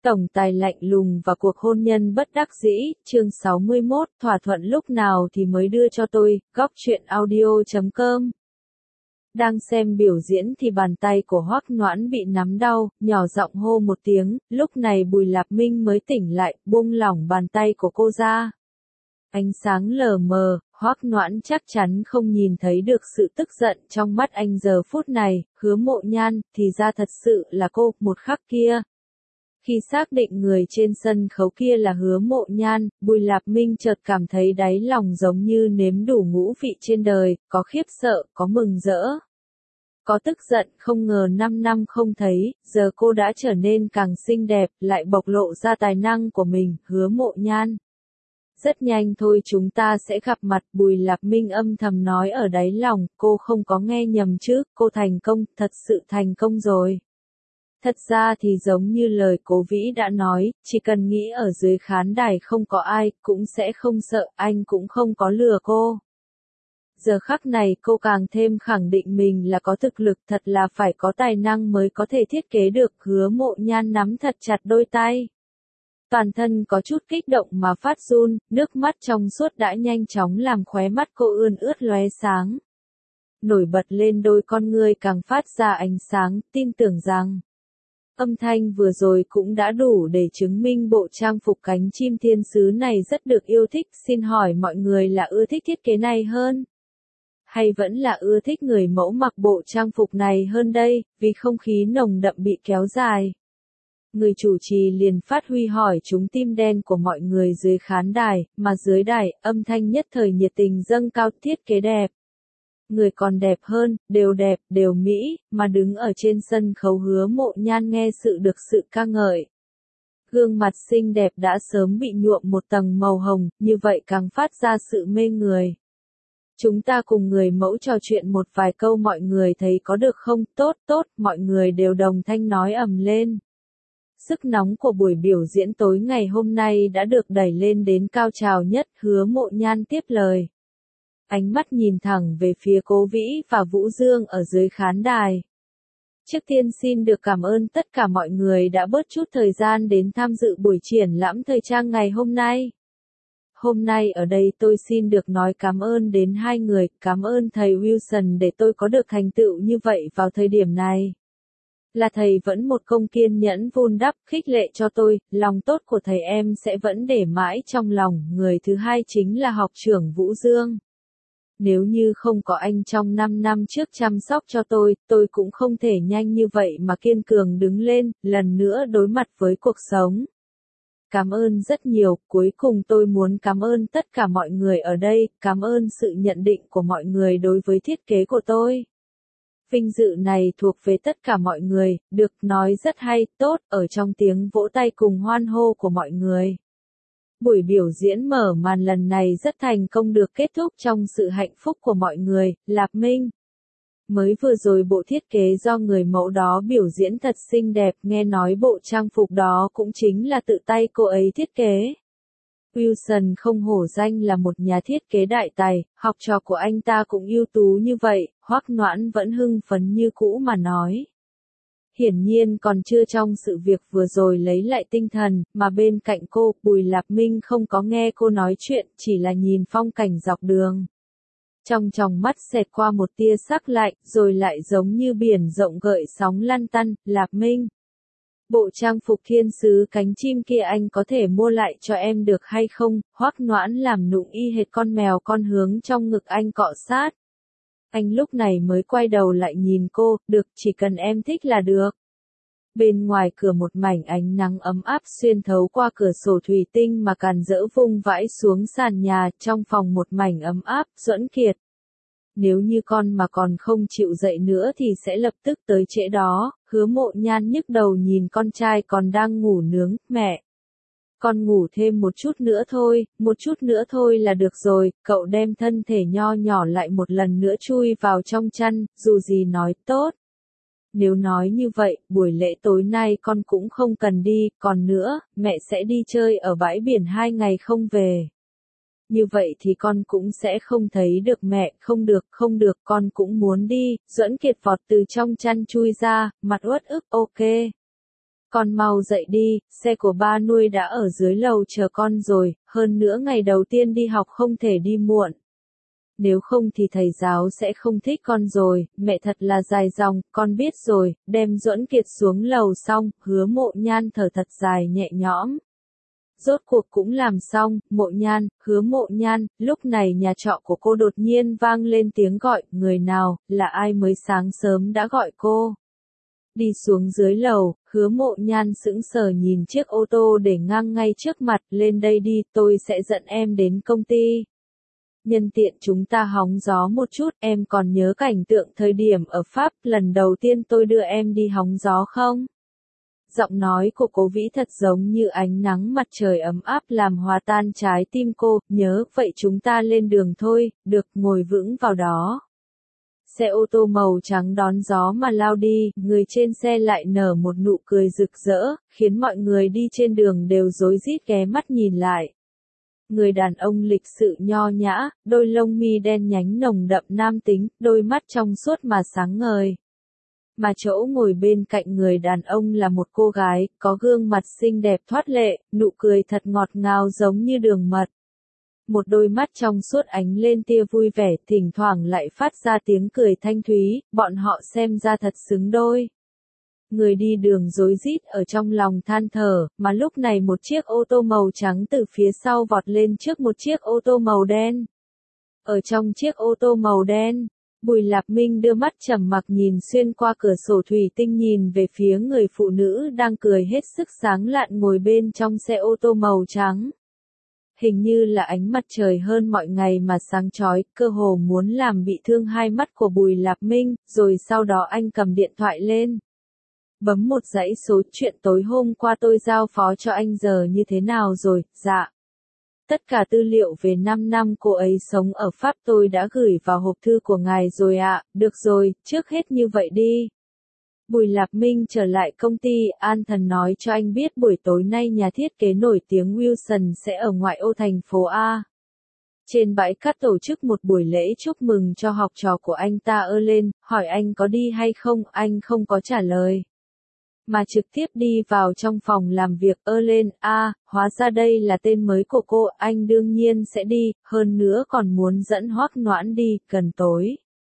Tổng tài lạnh lùng và cuộc hôn nhân bất đắc dĩ, chương 61, thỏa thuận lúc nào thì mới đưa cho tôi, góc truyện audio.com. Đang xem biểu diễn thì bàn tay của Hoắc Noãn bị nắm đau, nhỏ giọng hô một tiếng, lúc này Bùi Lạp Minh mới tỉnh lại, buông lỏng bàn tay của cô ra. Ánh sáng lờ mờ, Hoắc Noãn chắc chắn không nhìn thấy được sự tức giận trong mắt anh giờ phút này, Hứa Mộ Nhan, thì ra thật sự là cô, một khắc kia. Khi xác định người trên sân khấu kia là Hứa Mộ Nhan, Bùi Lạp Minh chợt cảm thấy đáy lòng giống như nếm đủ ngũ vị trên đời, có khiếp sợ, có mừng rỡ. Có tức giận, không ngờ 5 năm không thấy, giờ cô đã trở nên càng xinh đẹp, lại bộc lộ ra tài năng của mình, Hứa Mộ Nhan. Rất nhanh thôi chúng ta sẽ gặp mặt, Bùi Lạp Minh âm thầm nói ở đáy lòng, cô không có nghe nhầm chứ, cô thành công, thật sự thành công rồi. Thật ra thì giống như lời Cố Vĩ đã nói, chỉ cần nghĩ ở dưới khán đài không có ai, cũng sẽ không sợ, anh cũng không có lừa cô. Giờ khắc này cô càng thêm khẳng định mình là có thực lực, thật là phải có tài năng mới có thể thiết kế được. Hứa Mộ Nhan nắm thật chặt đôi tay. Toàn thân có chút kích động mà phát run, nước mắt trong suốt đã nhanh chóng làm khóe mắt cô ươn ướt lóe sáng. Nổi bật lên đôi con ngươi càng phát ra ánh sáng, tin tưởng rằng âm thanh vừa rồi cũng đã đủ để chứng minh bộ trang phục cánh chim thiên sứ này rất được yêu thích. Xin hỏi mọi người là ưa thích thiết kế này hơn? Hay vẫn là ưa thích người mẫu mặc bộ trang phục này hơn đây, vì không khí nồng đậm bị kéo dài? Người chủ trì liền phát huy hỏi trúng tim đen của mọi người dưới khán đài, mà dưới đài, âm thanh nhất thời nhiệt tình dâng cao, thiết kế đẹp. Người còn đẹp hơn, đẹp, đều mỹ, mà đứng ở trên sân khấu Hứa Mộ Nhan nghe được sự ca ngợi. Gương mặt xinh đẹp đã sớm bị nhuộm một tầng màu hồng, như vậy càng phát ra sự mê người. Chúng ta cùng người mẫu trò chuyện một vài câu, mọi người thấy có được không? Tốt, mọi người đều đồng thanh nói ầm lên. Sức nóng của buổi biểu diễn tối ngày hôm nay đã được đẩy lên đến cao trào nhất, Hứa Mộ Nhan tiếp lời. Ánh mắt nhìn thẳng về phía Cố Vĩ và Vũ Dương ở dưới khán đài. Trước tiên xin được cảm ơn tất cả mọi người đã bớt chút thời gian đến tham dự buổi triển lãm thời trang ngày hôm nay. Hôm nay ở đây tôi xin được nói cảm ơn đến hai người, cảm ơn thầy Wilson để tôi có được thành tựu như vậy vào thời điểm này. Là thầy vẫn một công kiên nhẫn vun đắp, khích lệ cho tôi, lòng tốt của thầy em sẽ vẫn để mãi trong lòng. Người thứ hai chính là học trưởng Vũ Dương. Nếu như không có anh trong 5 năm trước chăm sóc cho tôi cũng không thể nhanh như vậy mà kiên cường đứng lên, lần nữa đối mặt với cuộc sống. Cảm ơn rất nhiều, cuối cùng tôi muốn cảm ơn tất cả mọi người ở đây, cảm ơn sự nhận định của mọi người đối với thiết kế của tôi. Vinh dự này thuộc về tất cả mọi người, được nói rất hay, tốt, ở trong tiếng vỗ tay cùng hoan hô của mọi người. Buổi biểu diễn mở màn lần này rất thành công được kết thúc trong sự hạnh phúc của mọi người. Lạp Minh. Mới vừa rồi bộ thiết kế do người mẫu đó biểu diễn thật xinh đẹp, nghe nói bộ trang phục đó cũng chính là tự tay cô ấy thiết kế. Wilson không hổ danh là một nhà thiết kế đại tài, học trò của anh ta cũng ưu tú như vậy, Hoắc Noãn vẫn hưng phấn như cũ mà nói. Hiển nhiên còn chưa trong sự việc vừa rồi lấy lại tinh thần, mà bên cạnh cô, Bùi Lạp Minh không có nghe cô nói chuyện, chỉ là nhìn phong cảnh dọc đường. Trong tròng mắt xẹt qua một tia sắc lạnh, rồi lại giống như biển rộng gợi sóng lăn tăn. Lạp Minh. Bộ trang phục thiên sứ cánh chim kia anh có thể mua lại cho em được hay không? Hoắc Noãn làm nũng y hệt con mèo con hướng trong ngực anh cọ sát. Anh lúc này mới quay đầu lại nhìn cô, được, chỉ cần em thích là được. Bên ngoài cửa một mảnh ánh nắng ấm áp xuyên thấu qua cửa sổ thủy tinh mà càn rỡ vung vãi xuống sàn nhà, trong phòng một mảnh ấm áp. Duẫn Kiệt. Nếu như con mà còn không chịu dậy nữa thì sẽ lập tức tới trễ đó. Hứa Mộ Nhan nhức đầu nhìn con trai còn đang ngủ nướng. Mẹ, con ngủ thêm một chút nữa thôi là được rồi. Cậu đem thân thể nho nhỏ lại một lần nữa chui vào trong chăn, dù gì nói tốt. Nếu nói như vậy, buổi lễ tối nay con cũng không cần đi, còn nữa, mẹ sẽ đi chơi ở bãi biển 2 ngày không về. Như vậy thì con cũng sẽ không thấy được mẹ, không được, con cũng muốn đi. Duẫn Kiệt vọt từ trong chăn chui ra, mặt uất ức, ok. Con mau dậy đi, xe của ba nuôi đã ở dưới lầu chờ con rồi, hơn nữa ngày đầu tiên đi học không thể đi muộn. Nếu không thì thầy giáo sẽ không thích con rồi, mẹ thật là dài dòng, con biết rồi, đem Duẫn Kiệt xuống lầu xong, Hứa Mộ Nhan thở thật dài nhẹ nhõm. Rốt cuộc cũng làm xong, Mộ Nhan, Hứa Mộ Nhan, lúc này nhà trọ của cô đột nhiên vang lên tiếng gọi, người nào, là ai mới sáng sớm đã gọi cô. Đi xuống dưới lầu, Hứa Mộ Nhan sững sờ nhìn chiếc ô tô để ngang ngay trước mặt, lên đây đi, tôi sẽ dẫn em đến công ty. Nhân tiện chúng ta hóng gió một chút, em còn nhớ cảnh tượng thời điểm ở Pháp lần đầu tiên tôi đưa em đi hóng gió không? Giọng nói của Cố Vĩ thật giống như ánh nắng mặt trời ấm áp làm hòa tan trái tim cô, nhớ, vậy chúng ta lên đường thôi, được, ngồi vững vào đó. Xe ô tô màu trắng đón gió mà lao đi, người trên xe lại nở một nụ cười rực rỡ, khiến mọi người đi trên đường đều rối rít ghé mắt nhìn lại. Người đàn ông lịch sự nho nhã, đôi lông mi đen nhánh nồng đậm nam tính, đôi mắt trong suốt mà sáng ngời. Mà chỗ ngồi bên cạnh người đàn ông là một cô gái, có gương mặt xinh đẹp thoát lệ, nụ cười thật ngọt ngào giống như đường mật. Một đôi mắt trong suốt ánh lên tia vui vẻ, thỉnh thoảng lại phát ra tiếng cười thanh thúy, bọn họ xem ra thật xứng đôi. Người đi đường rối rít ở trong lòng than thở, mà lúc này một chiếc ô tô màu trắng từ phía sau vọt lên trước một chiếc ô tô màu đen. Ở trong chiếc ô tô màu đen, Bùi Lạp Minh đưa mắt trầm mặc nhìn xuyên qua cửa sổ thủy tinh nhìn về phía người phụ nữ đang cười hết sức sáng lạn ngồi bên trong xe ô tô màu trắng. Hình như là ánh mặt trời hơn mọi ngày mà sáng chói, cơ hồ muốn làm bị thương hai mắt của Bùi Lạp Minh, rồi sau đó anh cầm điện thoại lên. Bấm một dãy số, chuyện tối hôm qua tôi giao phó cho anh giờ như thế nào rồi, dạ. Tất cả tư liệu về 5 năm cô ấy sống ở Pháp tôi đã gửi vào hộp thư của ngài rồi ạ, được rồi, trước hết như vậy đi. Bùi Lạp Minh trở lại công ty, An Thần nói cho anh biết buổi tối nay nhà thiết kế nổi tiếng Wilson sẽ ở ngoại ô thành phố A. Trên bãi cát tổ chức một buổi lễ chúc mừng cho học trò của anh ta lên, hỏi anh có đi hay không, anh không có trả lời. Mà trực tiếp đi vào trong phòng làm việc lên, hóa ra đây là tên mới của cô, anh đương nhiên sẽ đi, hơn nữa còn muốn dẫn Hoắc Noãn đi, gần tối.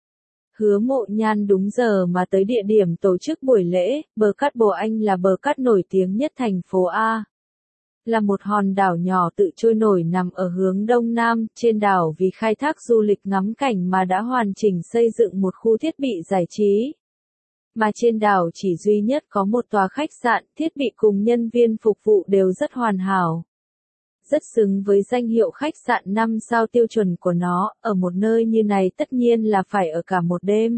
Hứa Mộ Nhan đúng giờ mà tới địa điểm tổ chức buổi lễ, bờ cát Bồ Anh là bờ cát nổi tiếng nhất thành phố A. Là một hòn đảo nhỏ tự trôi nổi nằm ở hướng đông nam, trên đảo vì khai thác du lịch ngắm cảnh mà đã hoàn chỉnh xây dựng một khu thiết bị giải trí. Mà trên đảo chỉ duy nhất có một tòa khách sạn, thiết bị cùng nhân viên phục vụ đều rất hoàn hảo. Rất xứng với danh hiệu khách sạn 5 sao tiêu chuẩn của nó, ở một nơi như này tất nhiên là phải ở cả một đêm.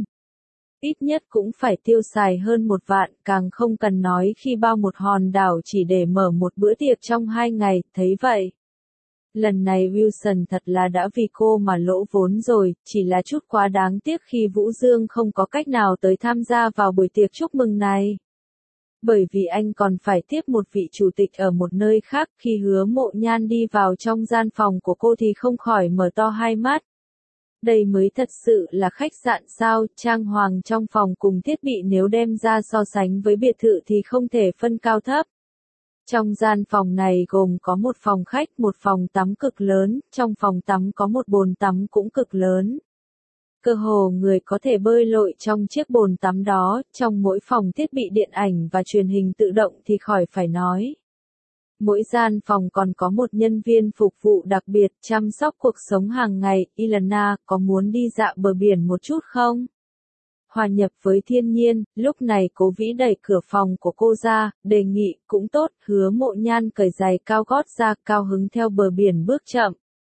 Ít nhất cũng phải tiêu xài hơn 1 vạn, càng không cần nói khi bao một hòn đảo chỉ để mở một bữa tiệc trong 2 ngày, thấy vậy. Lần này Wilson thật là đã vì cô mà lỗ vốn rồi, chỉ là chút quá đáng tiếc khi Vũ Dương không có cách nào tới tham gia vào buổi tiệc chúc mừng này. Bởi vì anh còn phải tiếp một vị chủ tịch ở một nơi khác, khi Hứa Mộ Nhan đi vào trong gian phòng của cô thì không khỏi mở to hai mắt. Đây mới thật sự là khách sạn sao, trang hoàng trong phòng cùng thiết bị nếu đem ra so sánh với biệt thự thì không thể phân cao thấp. Trong gian phòng này gồm có một phòng khách, một phòng tắm cực lớn, trong phòng tắm có một bồn tắm cũng cực lớn. Cơ hồ người có thể bơi lội trong chiếc bồn tắm đó, trong mỗi phòng thiết bị điện ảnh và truyền hình tự động thì khỏi phải nói. Mỗi gian phòng còn có một nhân viên phục vụ đặc biệt chăm sóc cuộc sống hàng ngày. Ilana, có muốn đi dạo bờ biển một chút không? Hòa nhập với thiên nhiên, lúc này Cố Vĩ đẩy cửa phòng của cô ra, đề nghị, cũng tốt, Hứa Mộ Nhan cởi giày cao gót ra, cao hứng theo bờ biển bước chậm.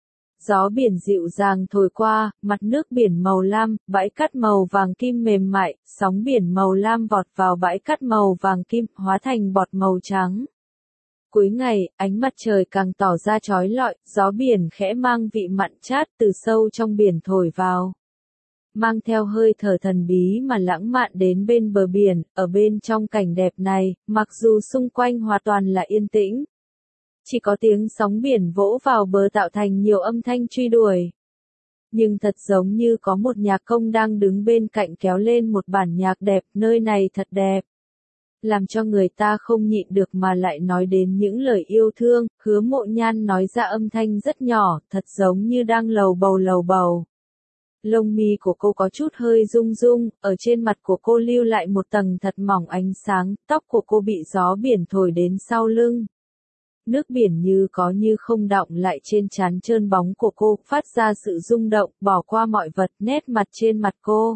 Gió biển dịu dàng thổi qua, mặt nước biển màu lam, bãi cát màu vàng kim mềm mại, sóng biển màu lam vọt vào bãi cát màu vàng kim, hóa thành bọt màu trắng. Cuối ngày, ánh mặt trời càng tỏ ra chói lọi, gió biển khẽ mang vị mặn chát từ sâu trong biển thổi vào. Mang theo hơi thở thần bí mà lãng mạn đến bên bờ biển, ở bên trong cảnh đẹp này, mặc dù xung quanh hoàn toàn là yên tĩnh. Chỉ có tiếng sóng biển vỗ vào bờ tạo thành nhiều âm thanh truy đuổi. Nhưng thật giống như có một nhạc công đang đứng bên cạnh kéo lên một bản nhạc đẹp, nơi này thật đẹp. làm cho người ta không nhịn được mà lại nói đến những lời yêu thương. Hứa Mộ Nhan nói ra âm thanh rất nhỏ, thật giống như đang lầu bầu lầu bầu. Lông mi của cô có chút hơi rung rung, ở trên mặt của cô lưu lại một tầng thật mỏng ánh sáng, tóc của cô bị gió biển thổi đến sau lưng. Nước biển như có như không đọng lại trên trán trơn bóng của cô, phát ra sự rung động, bỏ qua mọi vật, nét mặt trên mặt cô.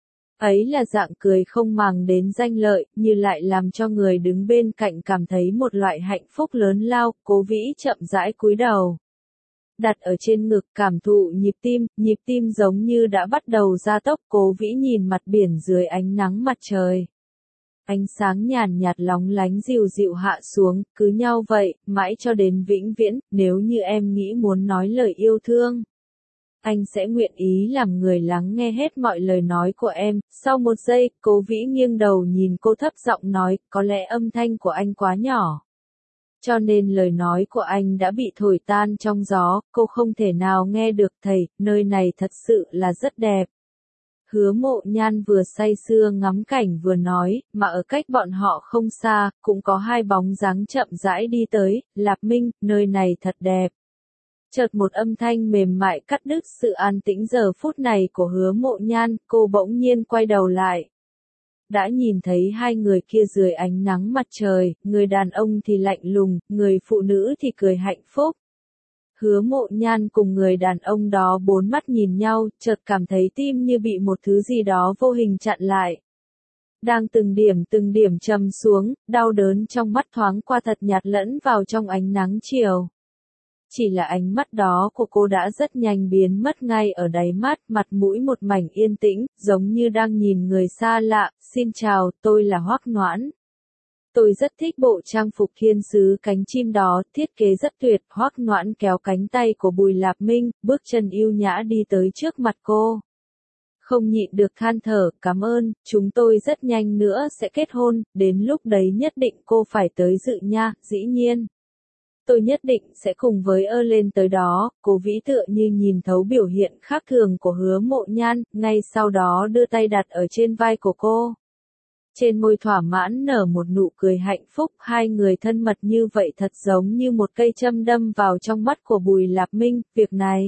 Ấy là dạng cười không màng đến danh lợi, như lại làm cho người đứng bên cạnh cảm thấy một loại hạnh phúc lớn lao. Cố Vĩ chậm rãi cúi đầu, đặt ở trên ngực, cảm thụ nhịp tim giống như đã bắt đầu gia tốc. Cố Vĩ nhìn mặt biển dưới ánh nắng mặt trời. Ánh sáng nhàn nhạt lóng lánh dịu dịu hạ xuống, cứ nhau vậy, mãi cho đến vĩnh viễn. Nếu như em nghĩ muốn nói lời yêu thương, anh sẽ nguyện ý làm người lắng nghe hết mọi lời nói của em. Sau một giây, Cố Vĩ nghiêng đầu nhìn cô thấp giọng nói, có lẽ âm thanh của anh quá nhỏ, cho nên lời nói của anh đã bị thổi tan trong gió, cô không thể nào nghe được. Thầy, nơi này thật sự là rất đẹp. Hứa Mộ Nhan vừa say sưa ngắm cảnh vừa nói, mà ở cách bọn họ không xa, cũng có hai bóng dáng chậm rãi đi tới. Lạp Minh, nơi này thật đẹp. Chợt một âm thanh mềm mại cắt đứt sự an tĩnh giờ phút này của Hứa Mộ Nhan, cô bỗng nhiên quay đầu lại. Đã nhìn thấy hai người kia dưới ánh nắng mặt trời, người đàn ông thì lạnh lùng, người phụ nữ thì cười hạnh phúc. Hứa Mộ Nhan cùng người đàn ông đó bốn mắt nhìn nhau, chợt cảm thấy tim như bị một thứ gì đó vô hình chặn lại. Đang từng điểm trầm xuống, đau đớn trong mắt thoáng qua thật nhạt lẫn vào trong ánh nắng chiều. Chỉ là ánh mắt đó của cô đã rất nhanh biến mất ngay ở đáy mắt, mặt mũi một mảnh yên tĩnh, giống như đang nhìn người xa lạ. Xin chào, tôi là Hoắc Noãn. Tôi rất thích bộ trang phục thiên sứ cánh chim đó, thiết kế rất tuyệt. Hoắc Noãn kéo cánh tay của Bùi Lạp Minh, bước chân yêu nhã đi tới trước mặt cô. Không nhịn được than thở, cảm ơn, chúng tôi rất nhanh nữa sẽ kết hôn, đến lúc đấy nhất định cô phải tới dự nha. Dĩ nhiên. Tôi nhất định sẽ cùng với lên tới đó. Cố Vĩ tựa như nhìn thấu biểu hiện khác thường của Hứa Mộ Nhan, ngay sau đó đưa tay đặt ở trên vai của cô. Trên môi thỏa mãn nở một nụ cười hạnh phúc, hai người thân mật như vậy thật giống như một cây châm đâm vào trong mắt của Bùi Lạp Minh. Việc này,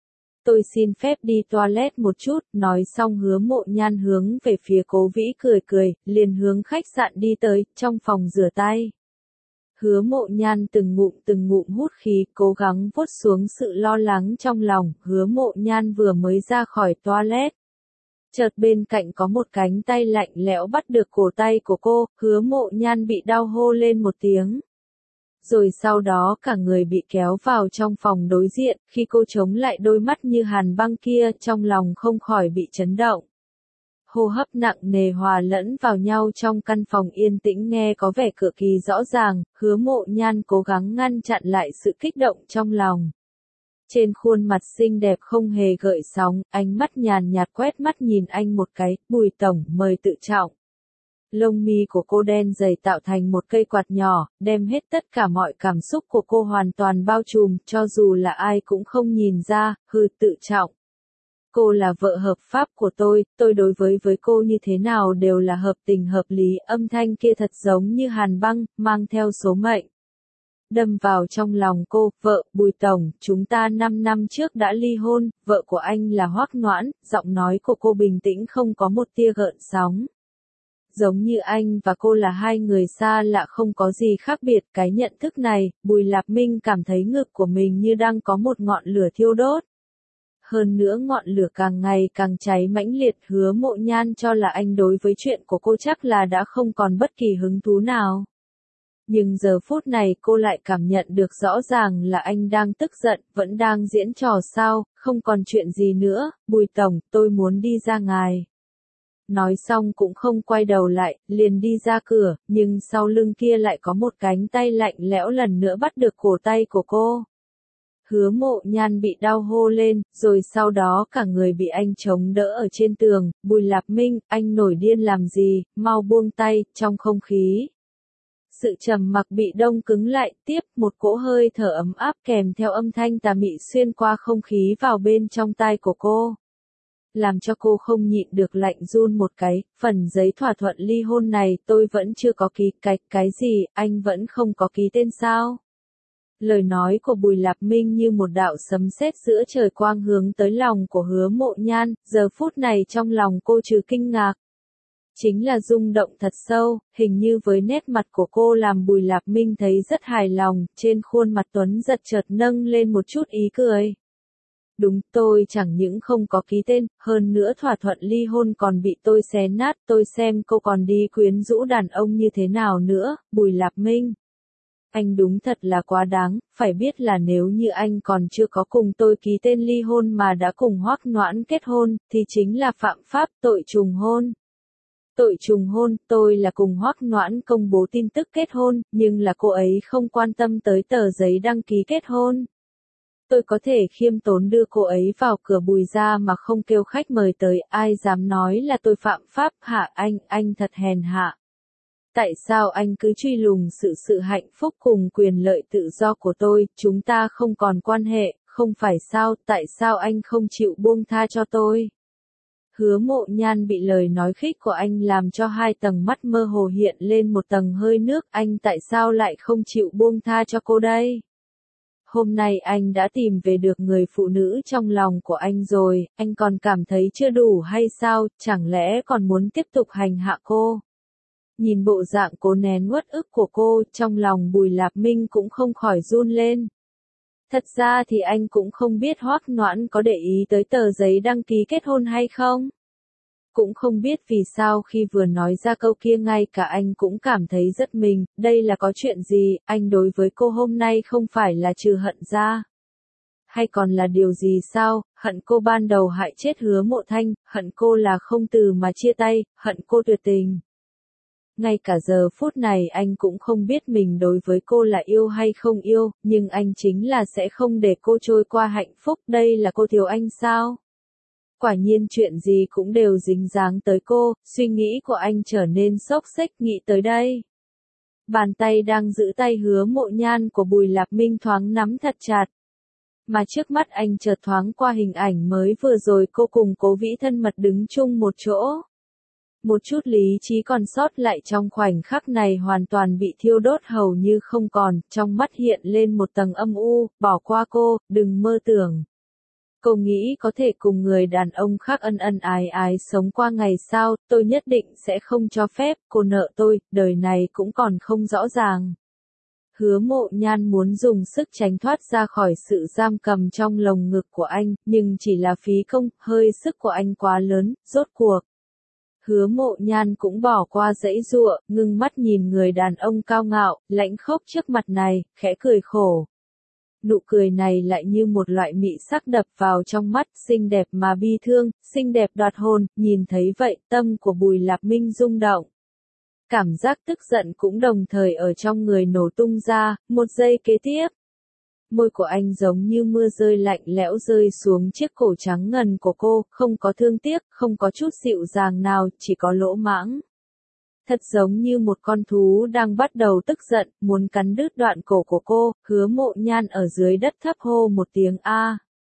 tôi xin phép đi toilet một chút. Nói xong Hứa Mộ Nhan hướng về phía Cố Vĩ cười, liền hướng khách sạn đi tới. Trong phòng rửa tay, Hứa Mộ Nhan từng ngụm hút khí, cố gắng vuốt xuống sự lo lắng trong lòng. Hứa Mộ Nhan vừa mới ra khỏi toilet, chợt bên cạnh có một cánh tay lạnh lẽo bắt được cổ tay của cô. Hứa Mộ Nhan bị đau hô lên một tiếng. Rồi sau đó cả người bị kéo vào trong phòng đối diện. Khi cô chống lại đôi mắt như hàn băng kia, trong lòng không khỏi bị chấn động. Hô hấp nặng nề hòa lẫn vào nhau trong căn phòng yên tĩnh nghe có vẻ cực kỳ rõ ràng. Hứa Mộ Nhan cố gắng ngăn chặn lại sự kích động trong lòng. Trên khuôn mặt xinh đẹp không hề gợn sóng, ánh mắt nhàn nhạt quét mắt nhìn anh một cái. Bùi tổng, mời tự trọng. Lông mi của cô đen dày tạo thành một cây quạt nhỏ, đem hết tất cả mọi cảm xúc của cô hoàn toàn bao trùm, cho dù là ai cũng không nhìn ra. Hừ, tự trọng. Cô là vợ hợp pháp của tôi đối với cô như thế nào đều là hợp tình hợp lý. Âm thanh kia thật giống như hàn băng, mang theo số mệnh. Đâm vào trong lòng cô. Vợ, Bùi tổng, chúng ta 5 năm trước đã ly hôn, vợ của anh là Hoắc Noãn. Giọng nói của cô bình tĩnh không có một tia gợn sóng. Giống như anh và cô là hai người xa lạ không có gì khác biệt. Cái nhận thức này, Bùi Lạp Minh cảm thấy ngực của mình như đang có một ngọn lửa thiêu đốt. Hơn nữa ngọn lửa càng ngày càng cháy mãnh liệt. Hứa Mộ Nhan cho là anh đối với chuyện của cô chắc là đã không còn bất kỳ hứng thú nào. Nhưng giờ phút này cô lại cảm nhận được rõ ràng là anh đang tức giận, vẫn đang diễn trò sao. Không còn chuyện gì nữa, Bùi tổng, tôi muốn đi ra ngoài. Nói xong cũng không quay đầu lại, liền đi ra cửa, nhưng sau lưng kia lại có một cánh tay lạnh lẽo lần nữa bắt được cổ tay của cô. Hứa Mộ Nhan bị đau hô lên, rồi sau đó cả người bị anh chống đỡ ở trên tường. Bùi Lạp Minh, anh nổi điên làm gì, mau buông tay. Trong không khí, sự trầm mặc bị đông cứng lại. Tiếp một cỗ hơi thở ấm áp kèm theo âm thanh tà mị xuyên qua không khí vào bên trong tai của cô. làm cho cô không nhịn được lạnh run một cái, phần giấy thỏa thuận ly hôn này tôi vẫn chưa có ký. Cái gì, anh vẫn không có ký tên sao? Lời nói của Bùi Lạp Minh như một đạo sấm sét giữa trời quang hướng tới lòng của Hứa Mộ Nhan, giờ phút này trong lòng cô trừ kinh ngạc. Chính là rung động thật sâu, hình như với nét mặt của cô làm Bùi Lạp Minh thấy rất hài lòng, trên khuôn mặt Tuấn giật chợt nâng lên một chút ý cười. Đúng, tôi chẳng những không có ký tên, hơn nữa thỏa thuận ly hôn còn bị tôi xé nát, tôi xem cô còn đi quyến rũ đàn ông như thế nào nữa, Bùi Lạp Minh. Anh đúng thật là quá đáng, phải biết là nếu như anh còn chưa có cùng tôi ký tên ly hôn mà đã cùng Hoắc Noãn kết hôn, thì chính là phạm pháp tội trùng hôn. Tội trùng hôn, tôi là cùng Hoắc Noãn công bố tin tức kết hôn, nhưng là cô ấy không quan tâm tới tờ giấy đăng ký kết hôn. Tôi có thể khiêm tốn đưa cô ấy vào cửa Bùi gia mà không kêu khách mời tới, ai dám nói là tôi phạm pháp hả anh thật hèn hạ. Tại sao anh cứ truy lùng sự hạnh phúc cùng quyền lợi tự do của tôi, chúng ta không còn quan hệ, không phải sao, tại sao anh không chịu buông tha cho tôi? Hứa Mộ Nhan bị lời nói khích của anh làm cho hai tầng mắt mơ hồ hiện lên một tầng hơi nước, anh tại sao lại không chịu buông tha cho cô đây? Hôm nay anh đã tìm về được người phụ nữ trong lòng của anh rồi, anh còn cảm thấy chưa đủ hay sao, chẳng lẽ còn muốn tiếp tục hành hạ cô? Nhìn bộ dạng cố nén uất ức của cô, trong lòng Bùi Lạp Minh cũng không khỏi run lên. Thật ra thì anh cũng không biết Hoắc Noãn có để ý tới tờ giấy đăng ký kết hôn hay không. Cũng không biết vì sao khi vừa nói ra câu kia ngay cả anh cũng cảm thấy rất mình, đây là có chuyện gì, anh đối với cô hôm nay không phải là trừ hận ra. Hay còn là điều gì sao, hận cô ban đầu hại chết Hứa Mộ Thanh, hận cô là không từ mà chia tay, hận cô tuyệt tình. Ngay cả giờ phút này anh cũng không biết mình đối với cô là yêu hay không yêu, nhưng anh chính là sẽ không để cô trôi qua hạnh phúc, đây là cô thiếu anh sao? Quả nhiên chuyện gì cũng đều dính dáng tới cô, suy nghĩ của anh trở nên xốc xếch nghĩ tới đây. Bàn tay đang giữ tay Hứa Mộ Nhan của Bùi Lạp Minh thoáng nắm thật chặt. Mà trước mắt anh chợt thoáng qua hình ảnh mới vừa rồi cô cùng Cố Vĩ thân mật đứng chung một chỗ. Một chút lý trí còn sót lại trong khoảnh khắc này hoàn toàn bị thiêu đốt hầu như không còn, trong mắt hiện lên một tầng âm u, bỏ qua cô, đừng mơ tưởng. Cô nghĩ có thể cùng người đàn ông khác ân ân ái ái sống qua ngày sao, tôi nhất định sẽ không cho phép, cô nợ tôi, đời này cũng còn không rõ ràng. Hứa Mộ Nhan muốn dùng sức tránh thoát ra khỏi sự giam cầm trong lồng ngực của anh, nhưng chỉ là phí công, hơi sức của anh quá lớn, rốt cuộc. Hứa Mộ Nhan cũng bỏ qua dãy giụa, ngưng mắt nhìn người đàn ông cao ngạo, lãnh khốc trước mặt này, khẽ cười khổ. Nụ cười này lại như một loại mị sắc đập vào trong mắt, xinh đẹp mà bi thương, xinh đẹp đoạt hồn, nhìn thấy vậy, tâm của Bùi Lạp Minh rung động. Cảm giác tức giận cũng đồng thời ở trong người nổ tung ra, một giây kế tiếp. Môi của anh giống như mưa rơi lạnh lẽo rơi xuống chiếc cổ trắng ngần của cô, không có thương tiếc, không có chút dịu dàng nào, chỉ có lỗ mãng. Thật giống như một con thú đang bắt đầu tức giận, muốn cắn đứt đoạn cổ của cô, Hứa Mộ Nhan ở dưới đất thấp hô một tiếng A.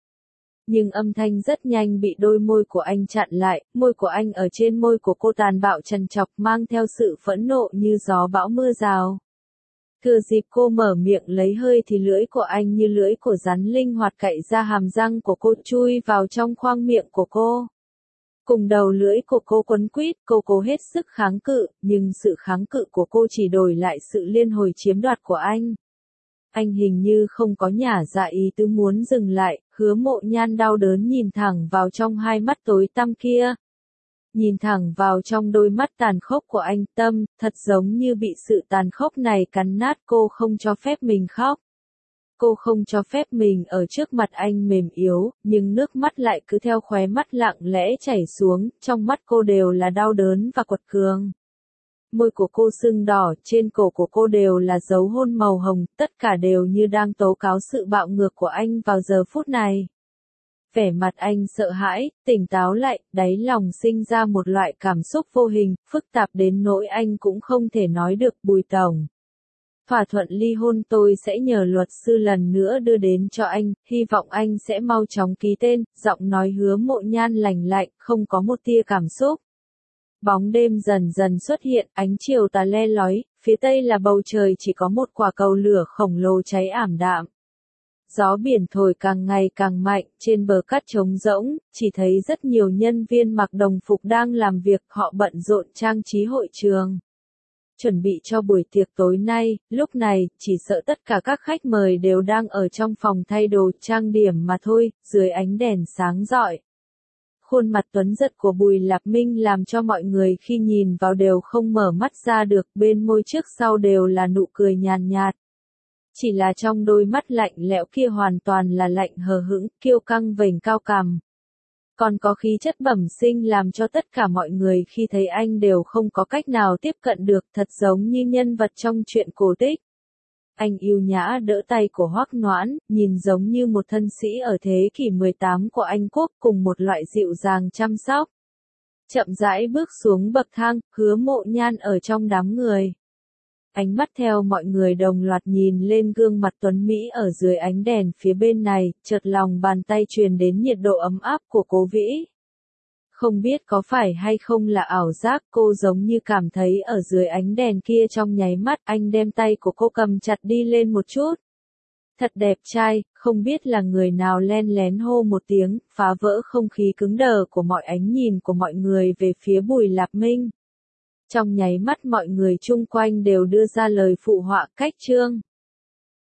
Nhưng âm thanh rất nhanh bị đôi môi của anh chặn lại, môi của anh ở trên môi của cô tàn bạo trằn trọc mang theo sự phẫn nộ như gió bão mưa rào. Thừa dịp cô mở miệng lấy hơi thì lưỡi của anh như lưỡi của rắn linh hoạt cạy ra hàm răng của cô chui vào trong khoang miệng của cô. Cùng đầu lưỡi của cô quấn quýt, cô cố hết sức kháng cự, nhưng sự kháng cự của cô chỉ đổi lại sự liên hồi chiếm đoạt của anh. Anh hình như không có nhả ra ý tứ muốn dừng lại, Hứa Mộ Nhan đau đớn nhìn thẳng vào trong hai mắt tối tăm kia. Nhìn thẳng vào trong đôi mắt tàn khốc của anh, tâm, thật giống như bị sự tàn khốc này cắn nát, cô không cho phép mình khóc. Cô không cho phép mình ở trước mặt anh mềm yếu, nhưng nước mắt lại cứ theo khóe mắt lặng lẽ chảy xuống, trong mắt cô đều là đau đớn và quật cường. Môi của cô sưng đỏ, trên cổ của cô đều là dấu hôn màu hồng, tất cả đều như đang tố cáo sự bạo ngược của anh vào giờ phút này. Vẻ mặt anh sợ hãi, tỉnh táo lại, đáy lòng sinh ra một loại cảm xúc vô hình, phức tạp đến nỗi anh cũng không thể nói được. Bùi tổng. Thỏa thuận ly hôn tôi sẽ nhờ luật sư lần nữa đưa đến cho anh, hy vọng anh sẽ mau chóng ký tên, giọng nói Hứa Mộ Nhan lành lạnh, không có một tia cảm xúc. Bóng đêm dần dần xuất hiện, ánh chiều tà le lói, phía tây là bầu trời chỉ có một quả cầu lửa khổng lồ cháy ảm đạm. Gió biển thổi càng ngày càng mạnh, trên bờ cát trống rỗng, chỉ thấy rất nhiều nhân viên mặc đồng phục đang làm việc, họ bận rộn trang trí hội trường. Chuẩn bị cho buổi tiệc tối nay, lúc này, chỉ sợ tất cả các khách mời đều đang ở trong phòng thay đồ trang điểm mà thôi, dưới ánh đèn sáng rọi. Khuôn mặt tuấn giật của Bùi Lạc Minh làm cho mọi người khi nhìn vào đều không mở mắt ra được, bên môi trước sau đều là nụ cười nhàn nhạt. Chỉ là trong đôi mắt lạnh lẽo kia hoàn toàn là lạnh hờ hững, kiêu căng vểnh cao cằm. Còn có khí chất bẩm sinh làm cho tất cả mọi người khi thấy anh đều không có cách nào tiếp cận được, thật giống như nhân vật trong truyện cổ tích. Anh yêu nhã đỡ tay của Hoắc Noãn, nhìn giống như một thân sĩ ở thế kỷ 18 của Anh Quốc cùng một loại dịu dàng chăm sóc. Chậm rãi bước xuống bậc thang, Hứa Mộ Nhan ở trong đám người. Ánh mắt theo mọi người đồng loạt nhìn lên gương mặt tuấn Mỹ ở dưới ánh đèn phía bên này, chợt lòng bàn tay truyền đến nhiệt độ ấm áp của Cố Vĩ. Không biết có phải hay không là ảo giác, cô giống như cảm thấy ở dưới ánh đèn kia trong nháy mắt anh đem tay của cô cầm chặt đi lên một chút. Thật đẹp trai, không biết là người nào len lén hô một tiếng, phá vỡ không khí cứng đờ của mọi ánh nhìn của mọi người về phía Bùi Lạc Minh. Trong nháy mắt mọi người chung quanh đều đưa ra lời phụ họa, cách chương.